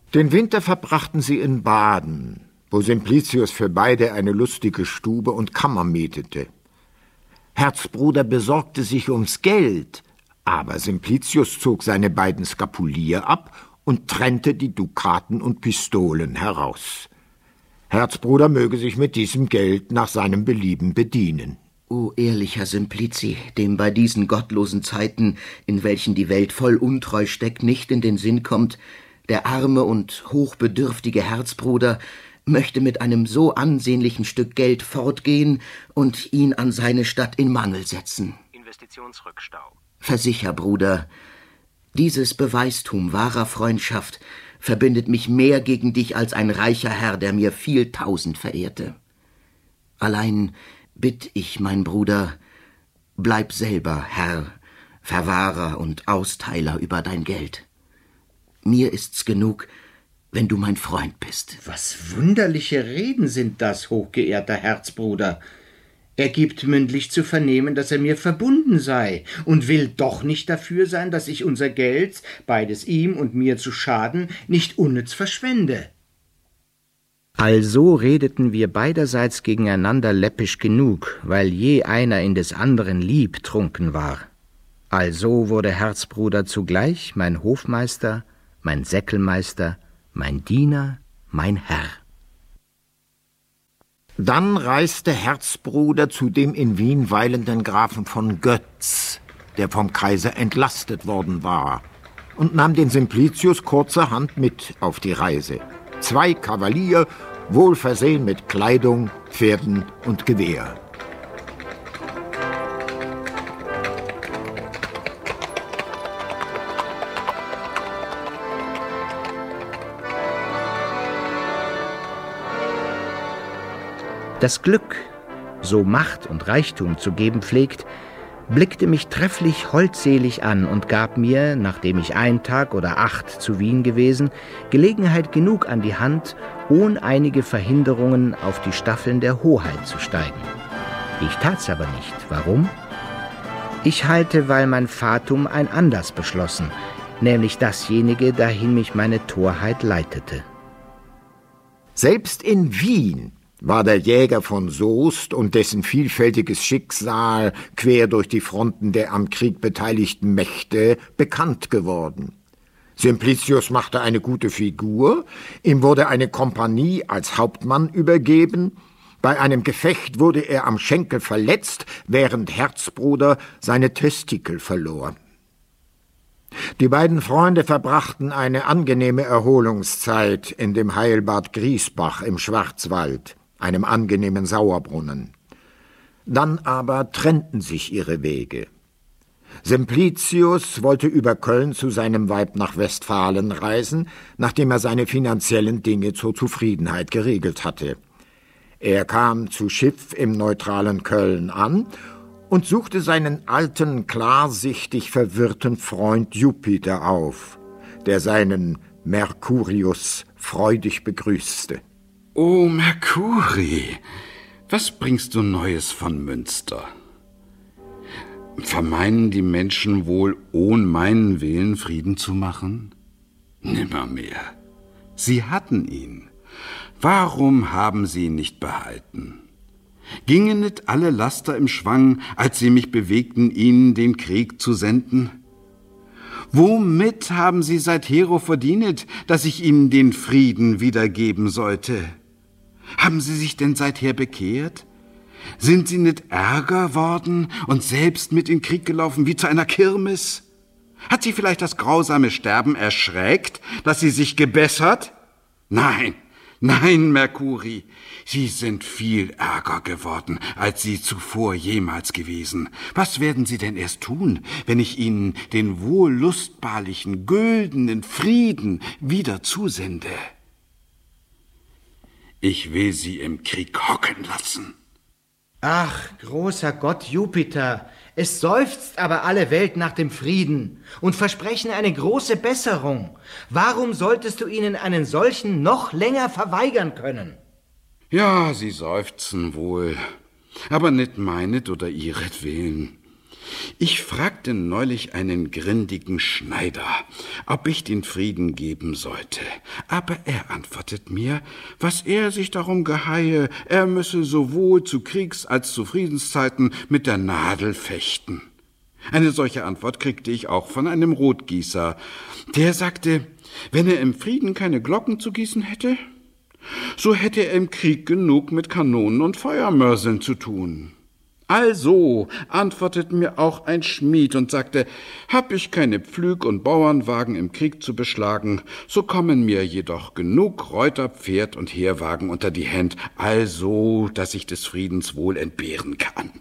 Den Winter verbrachten sie in Baden, wo Simplicius für beide eine lustige Stube und Kammer mietete. Herzbruder besorgte sich ums Geld, aber Simplicius zog seine beiden Skapulier ab und trennte die Dukaten und Pistolen heraus. Herzbruder möge sich mit diesem Geld nach seinem Belieben bedienen. O ehrlicher Simplici, dem bei diesen gottlosen Zeiten, in welchen die Welt voll Untreu steckt, nicht in den Sinn kommt, der arme und hochbedürftige Herzbruder möchte mit einem so ansehnlichen Stück Geld fortgehen und ihn an seine Stadt in Mangel setzen. Investitionsrückstau. Versicher, Bruder, dieses Beweistum wahrer Freundschaft verbindet mich mehr gegen dich als ein reicher Herr, der mir viel tausend verehrte. Allein bitt ich, mein Bruder, bleib selber Herr, Verwahrer und Austeiler über dein Geld. Mir ist's genug, wenn du mein Freund bist. Was wunderliche Reden sind das, hochgeehrter Herzbruder. Er gibt mündlich zu vernehmen, dass er mir verbunden sei und will doch nicht dafür sein, dass ich unser Geld, beides ihm und mir zu Schaden, nicht unnütz verschwende. Also redeten wir beiderseits gegeneinander läppisch genug, weil je einer in des anderen lieb trunken war. Also wurde Herzbruder zugleich mein Hofmeister, mein Säckelmeister, mein Diener, mein Herr. Dann reiste Herzbruder zu dem in Wien weilenden Grafen von Götz, der vom Kaiser entlastet worden war, und nahm den Simplicius kurzerhand mit auf die Reise. 2 Kavalier, wohl versehen mit Kleidung, Pferden und Gewehr. Das Glück, so Macht und Reichtum zu geben pflegt, blickte mich trefflich holdselig an und gab mir, nachdem ich 1 Tag oder 8 zu Wien gewesen, Gelegenheit genug an die Hand, ohne einige Verhinderungen auf die Staffeln der Hoheit zu steigen. Ich tat's aber nicht. Warum? Ich halte, weil mein Fatum ein anders beschlossen, nämlich dasjenige, dahin mich meine Torheit leitete. Selbst in Wien war der Jäger von Soest und dessen vielfältiges Schicksal quer durch die Fronten der am Krieg beteiligten Mächte bekannt geworden. Simplicius machte eine gute Figur, ihm wurde eine Kompanie als Hauptmann übergeben, bei einem Gefecht wurde er am Schenkel verletzt, während Herzbruder seine Testikel verlor. Die beiden Freunde verbrachten eine angenehme Erholungszeit in dem Heilbad Griesbach im Schwarzwald, einem angenehmen Sauerbrunnen. Dann aber trennten sich ihre Wege. Simplicius wollte über Köln zu seinem Weib nach Westfalen reisen, nachdem er seine finanziellen Dinge zur Zufriedenheit geregelt hatte. Er kam zu Schiff im neutralen Köln an und suchte seinen alten, klarsichtig verwirrten Freund Jupiter auf, der seinen Mercurius freudig begrüßte. »O Mercuri, was bringst du Neues von Münster? Vermeinen die Menschen wohl, ohn meinen Willen Frieden zu machen? Nimmermehr. Sie hatten ihn. Warum haben sie ihn nicht behalten? Gingen nicht alle Laster im Schwang, als sie mich bewegten, ihnen den Krieg zu senden? Womit haben sie seithero verdienet, dass ich ihnen den Frieden wiedergeben sollte? Haben sie sich denn seither bekehrt? Sind sie nicht ärger worden und selbst mit in Krieg gelaufen wie zu einer Kirmes? Hat sie vielleicht das grausame Sterben erschreckt, dass sie sich gebessert? Nein, nein, Mercuri, sie sind viel ärger geworden, als sie zuvor jemals gewesen. Was werden sie denn erst tun, wenn ich ihnen den wohllustbarlichen, güldenen Frieden wieder zusende? Ich will sie im Krieg hocken lassen. Ach, großer Gott Jupiter, es seufzt aber alle Welt nach dem Frieden und versprechen eine große Besserung. Warum solltest du ihnen einen solchen noch länger verweigern können? Ja, sie seufzen wohl, aber nicht meinet oder ihretwillen. Ich fragte neulich einen grindigen Schneider, ob ich den Frieden geben sollte. Aber er antwortet mir, was er sich darum geheie, er müsse sowohl zu Kriegs- als zu Friedenszeiten mit der Nadel fechten. Eine solche Antwort kriegte ich auch von einem Rotgießer. Der sagte, wenn er im Frieden keine Glocken zu gießen hätte, so hätte er im Krieg genug mit Kanonen und Feuermörseln zu tun. Also antwortete mir auch ein Schmied und sagte, hab ich keine Pflüg und Bauernwagen im Krieg zu beschlagen, so kommen mir jedoch genug Reuter, Pferd und Heerwagen unter die Händ, also, dass ich des Friedens wohl entbehren kann.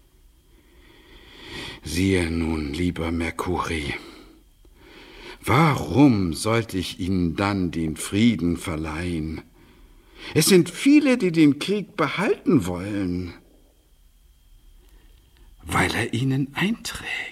Siehe nun, lieber Mercuri, warum sollte ich Ihnen dann den Frieden verleihen? Es sind viele, die den Krieg behalten wollen, weil er ihnen einträgt.